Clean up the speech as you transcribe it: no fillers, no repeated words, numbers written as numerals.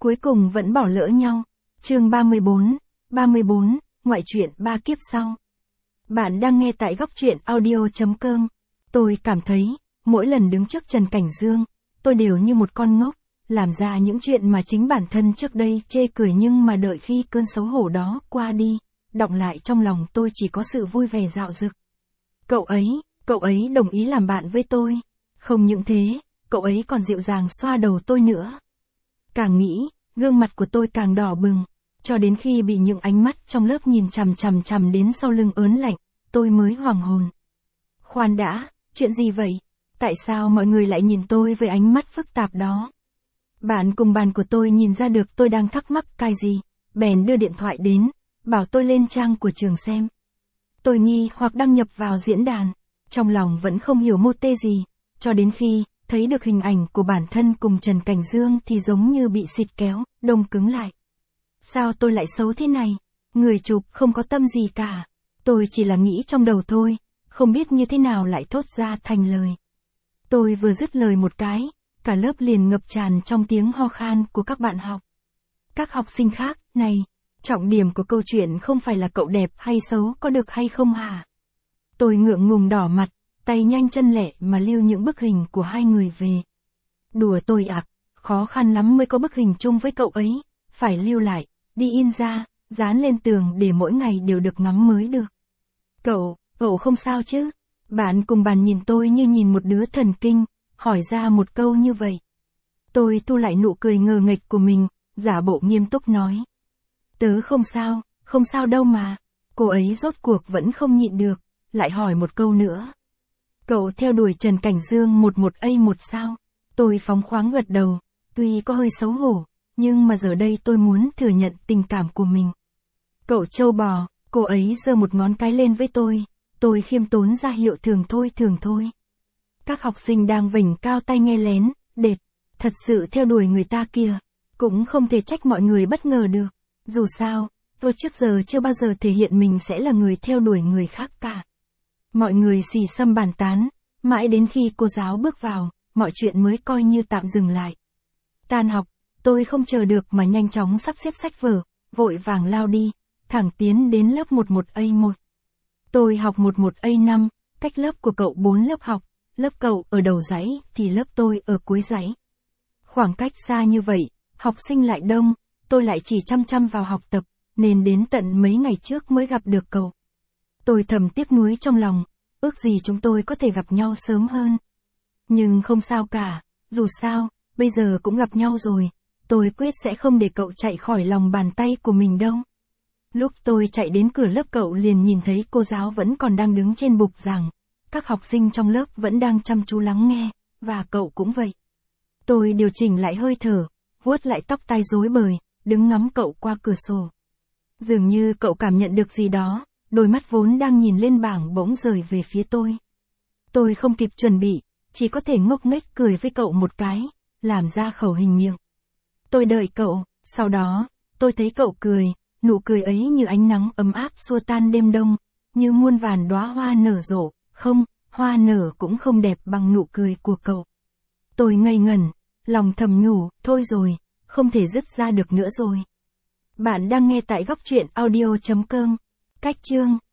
cuối cùng vẫn bỏ lỡ nhau. Chương 34, ngoại truyện 3 kiếp sau. Bạn đang nghe tại góc truyện audio.com. Tôi cảm thấy, mỗi lần đứng trước Trần Cảnh Dương, tôi đều như một con ngốc, làm ra những chuyện mà chính bản thân trước đây chê cười, nhưng mà đợi khi cơn xấu hổ đó qua đi, đọng lại trong lòng tôi chỉ có sự vui vẻ rạo rực. Cậu ấy đồng ý làm bạn với tôi. Không những thế, cậu ấy còn dịu dàng xoa đầu tôi nữa. Càng nghĩ, gương mặt của tôi càng đỏ bừng, cho đến khi bị những ánh mắt trong lớp nhìn chằm đến sau lưng ớn lạnh, tôi mới hoảng hồn. Khoan đã, chuyện gì vậy? Tại sao mọi người lại nhìn tôi với ánh mắt phức tạp đó? Bạn cùng bàn của tôi nhìn ra được tôi đang thắc mắc cái gì, bèn đưa điện thoại đến, bảo tôi lên trang của trường xem. Tôi nghi hoặc đăng nhập vào diễn đàn, trong lòng vẫn không hiểu mô tê gì, cho đến khi thấy được hình ảnh của bản thân cùng Trần Cảnh Dương thì giống như bị xịt kéo, đông cứng lại. Sao tôi lại xấu thế này? Người chụp không có tâm gì cả. Tôi chỉ là nghĩ trong đầu thôi, không biết như thế nào lại thốt ra thành lời. Tôi vừa dứt lời một cái, cả lớp liền ngập tràn trong tiếng ho khan của các bạn học. Các học sinh khác, này, trọng điểm của câu chuyện không phải là cậu đẹp hay xấu có được hay không hả? Tôi ngượng ngùng đỏ mặt, tay nhanh chân lẹ mà lưu những bức hình của hai người về. Đùa tôi ạ, khó khăn lắm mới có bức hình chung với cậu ấy, phải lưu lại, đi in ra, dán lên tường để mỗi ngày đều được ngắm mới được. Cậu không sao chứ? Bạn cùng bàn nhìn tôi như nhìn một đứa thần kinh, hỏi ra một câu như vậy. Tôi thu lại nụ cười ngờ nghệch của mình, giả bộ nghiêm túc nói. Tớ không sao đâu mà. Cô ấy rốt cuộc vẫn không nhịn được, lại hỏi một câu nữa. Cậu theo đuổi Trần Cảnh Dương một sao? Tôi phóng khoáng gật đầu, tuy có hơi xấu hổ, nhưng mà giờ đây tôi muốn thừa nhận tình cảm của mình. Cậu trâu bò, cô ấy giơ một ngón cái lên với tôi khiêm tốn ra hiệu thường thôi. Các học sinh đang vểnh cao tay nghe lén, đệt, thật sự theo đuổi người ta kìa, cũng không thể trách mọi người bất ngờ được. Dù sao, tôi trước giờ chưa bao giờ thể hiện mình sẽ là người theo đuổi người khác cả. Mọi người xì xầm bàn tán, mãi đến khi cô giáo bước vào, mọi chuyện mới coi như tạm dừng lại. Tan học, tôi không chờ được mà nhanh chóng sắp xếp sách vở, vội vàng lao đi, thẳng tiến đến lớp 11A1. Tôi học 11A5, cách lớp của cậu 4 lớp học, lớp cậu ở đầu dãy thì lớp tôi ở cuối dãy. Khoảng cách xa như vậy, học sinh lại đông, tôi lại chỉ chăm vào học tập, nên đến tận mấy ngày trước mới gặp được cậu. Tôi thầm tiếc nuối trong lòng, ước gì chúng tôi có thể gặp nhau sớm hơn. Nhưng không sao cả, dù sao, bây giờ cũng gặp nhau rồi, tôi quyết sẽ không để cậu chạy khỏi lòng bàn tay của mình đâu. Lúc tôi chạy đến cửa lớp cậu liền nhìn thấy cô giáo vẫn còn đang đứng trên bục giảng, các học sinh trong lớp vẫn đang chăm chú lắng nghe, và cậu cũng vậy. Tôi điều chỉnh lại hơi thở, vuốt lại tóc tai rối bời, đứng ngắm cậu qua cửa sổ. Dường như cậu cảm nhận được gì đó, đôi mắt vốn đang nhìn lên bảng bỗng rời về phía tôi. Tôi không kịp chuẩn bị, chỉ có thể ngốc nghếch cười với cậu một cái, làm ra khẩu hình miệng. Tôi đợi cậu, sau đó, tôi thấy cậu cười, nụ cười ấy như ánh nắng ấm áp xua tan đêm đông, như muôn vàn đóa hoa nở rộ, không, hoa nở cũng không đẹp bằng nụ cười của cậu. Tôi ngây ngẩn, lòng thầm nhủ, thôi rồi, không thể dứt ra được nữa rồi. Bạn đang nghe tại góc truyện audio.com. Cách chương